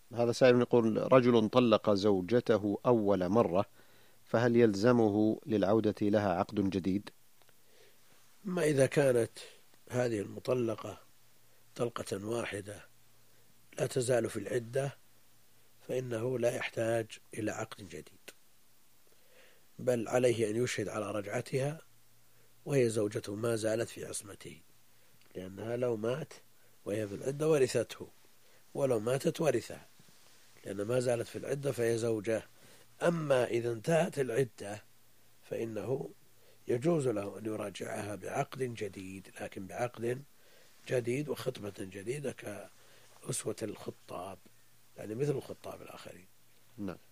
هذا سائل يقول: رجل طلق زوجته أول مرة، فهل يلزمه للعودة لها عقد جديد؟ أما إذا كانت هذه المطلقة طلقة واحدة لا تزال في العدة فإنه لا يحتاج إلى عقد جديد، بل عليه أن يشهد على رجعتها وهي زوجته ما زالت في عصمته، لأنها لو مات وهي في العدة ورثته، ولو ماتت ورثها، لأن ما زالت في العدة فهي زوجة. أما إذا انتهت العدة فإنه يجوز له أن يراجعها بعقد جديد، لكن بعقد جديد وخطبة جديدة كأسوة الخطاب، يعني مثل الخطاب الآخرين. نعم.